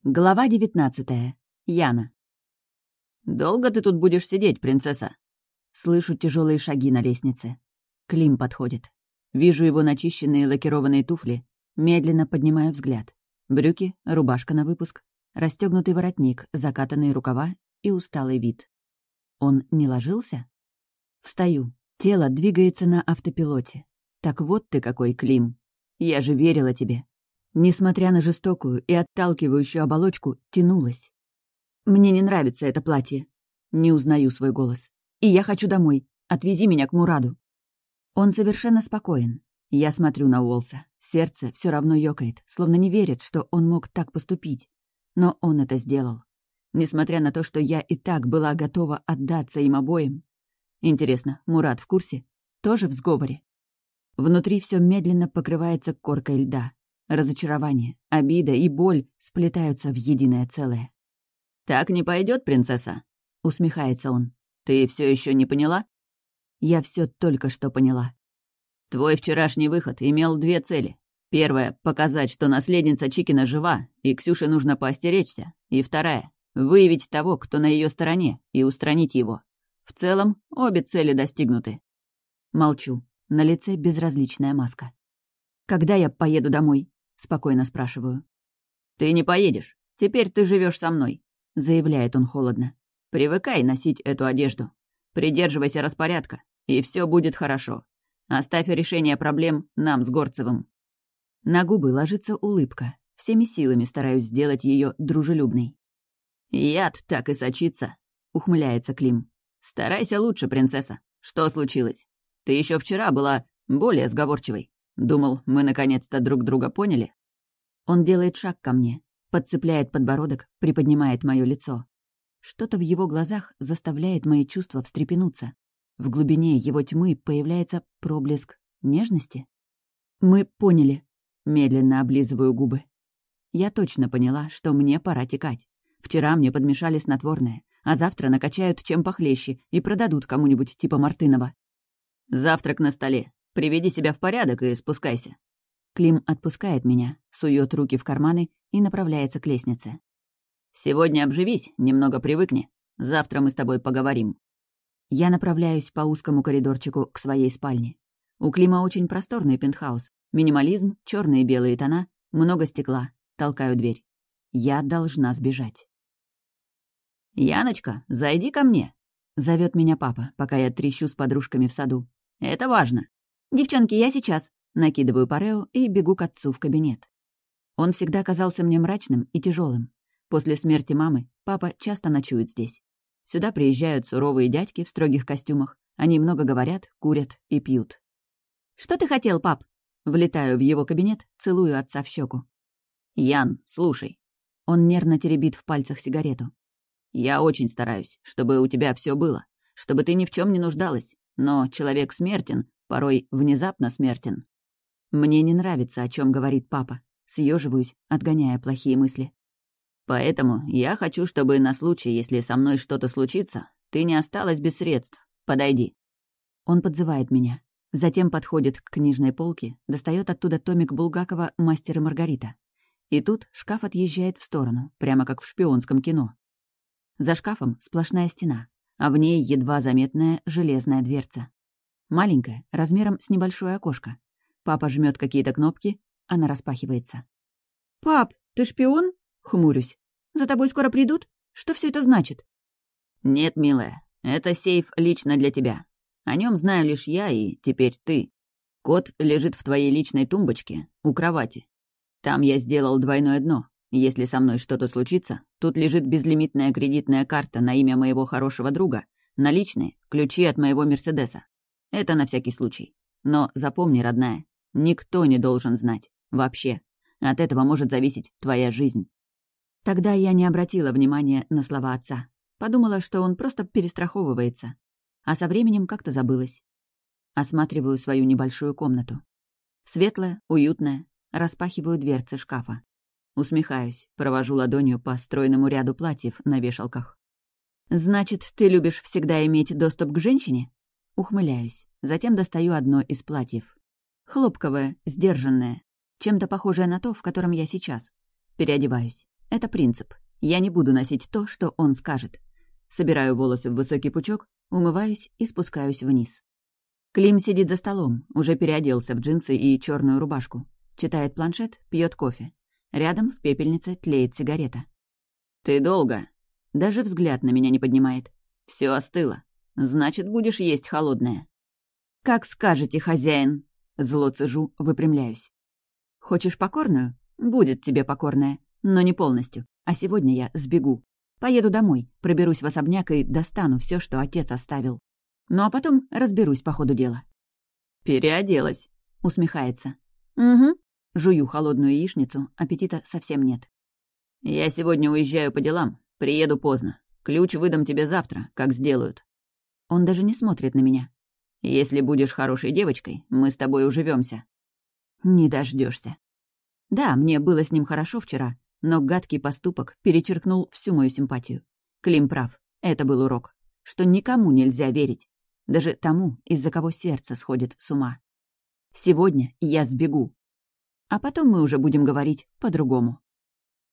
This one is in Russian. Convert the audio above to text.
Глава 19. Яна. «Долго ты тут будешь сидеть, принцесса?» Слышу тяжелые шаги на лестнице. Клим подходит. Вижу его начищенные лакированные туфли. Медленно поднимаю взгляд. Брюки, рубашка на выпуск, расстегнутый воротник, закатанные рукава и усталый вид. Он не ложился? Встаю. Тело двигается на автопилоте. Так вот ты какой, Клим. Я же верила тебе. Несмотря на жестокую и отталкивающую оболочку, тянулась. «Мне не нравится это платье». Не узнаю свой голос. «И я хочу домой. Отвези меня к Мураду». Он совершенно спокоен. Я смотрю на Уолса. Сердце все равно ёкает, словно не верит, что он мог так поступить. Но он это сделал. Несмотря на то, что я и так была готова отдаться им обоим. Интересно, Мурад в курсе? Тоже в сговоре? Внутри все медленно покрывается коркой льда. Разочарование, обида и боль сплетаются в единое целое. «Так не пойдет, принцесса?» — усмехается он. «Ты все еще не поняла?» Я все только что поняла. «Твой вчерашний выход имел две цели. Первая — показать, что наследница Чикина жива, и Ксюше нужно поостеречься. И вторая — выявить того, кто на ее стороне, и устранить его. В целом, обе цели достигнуты». Молчу. На лице безразличная маска. «Когда я поеду домой?» — спокойно спрашиваю. «Ты не поедешь. Теперь ты живешь со мной», — заявляет он холодно. «Привыкай носить эту одежду. Придерживайся распорядка, и все будет хорошо. Оставь решение проблем нам с Горцевым». На губы ложится улыбка. Всеми силами стараюсь сделать ее дружелюбной. «Яд так и сочится», — ухмыляется Клим. «Старайся лучше, принцесса. Что случилось? Ты еще вчера была более сговорчивой. Думал, мы наконец-то друг друга поняли?» Он делает шаг ко мне, подцепляет подбородок, приподнимает мое лицо. Что-то в его глазах заставляет мои чувства встрепенуться. В глубине его тьмы появляется проблеск нежности. «Мы поняли», — медленно облизываю губы. Я точно поняла, что мне пора текать. Вчера мне подмешали снотворное, а завтра накачают чем похлеще и продадут кому-нибудь типа Мартынова. «Завтрак на столе. Приведи себя в порядок и спускайся». Клим отпускает меня, сует руки в карманы и направляется к лестнице. «Сегодня обживись, немного привыкни. Завтра мы с тобой поговорим». Я направляюсь по узкому коридорчику к своей спальне. У Клима очень просторный пентхаус. Минимализм, черные и белые тона, много стекла. Толкаю дверь. Я должна сбежать. «Яночка, зайди ко мне», — зовет меня папа, пока я трещу с подружками в саду. «Это важно». «Девчонки, я сейчас». Накидываю парео и бегу к отцу в кабинет. Он всегда казался мне мрачным и тяжелым. После смерти мамы папа часто ночует здесь. Сюда приезжают суровые дядьки в строгих костюмах. Они много говорят, курят и пьют. «Что ты хотел, пап?» Влетаю в его кабинет, целую отца в щеку. «Ян, слушай». Он нервно теребит в пальцах сигарету. «Я очень стараюсь, чтобы у тебя все было, чтобы ты ни в чем не нуждалась. Но человек смертен, порой внезапно смертен». Мне не нравится, о чем говорит папа. Съеживаюсь, отгоняя плохие мысли. «Поэтому я хочу, чтобы на случай, если со мной что-то случится, ты не осталась без средств. Подойди». Он подзывает меня. Затем подходит к книжной полке, достает оттуда томик Булгакова «Мастер и Маргарита». И тут шкаф отъезжает в сторону, прямо как в шпионском кино. За шкафом сплошная стена, а в ней едва заметная железная дверца. Маленькая, размером с небольшое окошко. Папа жмет какие-то кнопки, она распахивается. «Пап, ты шпион?» — хмурюсь. «За тобой скоро придут? Что все это значит?» «Нет, милая, это сейф лично для тебя. О нем знаю лишь я и теперь ты. Код лежит в твоей личной тумбочке, у кровати. Там я сделал двойное дно. Если со мной что-то случится, тут лежит безлимитная кредитная карта на имя моего хорошего друга, наличные, ключи от моего Мерседеса. Это на всякий случай. Но запомни, родная, никто не должен знать. Вообще. От этого может зависеть твоя жизнь». Тогда я не обратила внимания на слова отца. Подумала, что он просто перестраховывается. А со временем как-то забылась. Осматриваю свою небольшую комнату. Светлая, уютная. Распахиваю дверцы шкафа. Усмехаюсь, провожу ладонью по стройному ряду платьев на вешалках. «Значит, ты любишь всегда иметь доступ к женщине?» Ухмыляюсь. Затем достаю одно из платьев. Хлопковое, сдержанное. Чем-то похожее на то, в котором я сейчас. Переодеваюсь. Это принцип. Я не буду носить то, что он скажет. Собираю волосы в высокий пучок, умываюсь и спускаюсь вниз. Клим сидит за столом, уже переоделся в джинсы и черную рубашку. Читает планшет, пьет кофе. Рядом в пепельнице тлеет сигарета. «Ты долго?» Даже взгляд на меня не поднимает. Все остыло. Значит, будешь есть холодное». «Как скажете, хозяин!» Зло цежу, выпрямляюсь. «Хочешь покорную? Будет тебе покорная, но не полностью. А сегодня я сбегу. Поеду домой, проберусь в особняк и достану все, что отец оставил. Ну а потом разберусь по ходу дела». «Переоделась», — усмехается. «Угу». Жую холодную яичницу, аппетита совсем нет. «Я сегодня уезжаю по делам. Приеду поздно. Ключ выдам тебе завтра, как сделают». Он даже не смотрит на меня. «Если будешь хорошей девочкой, мы с тобой уживемся. Не дождешься. Да, мне было с ним хорошо вчера, но гадкий поступок перечеркнул всю мою симпатию. Клим прав, это был урок, что никому нельзя верить, даже тому, из-за кого сердце сходит с ума. Сегодня я сбегу. А потом мы уже будем говорить по-другому.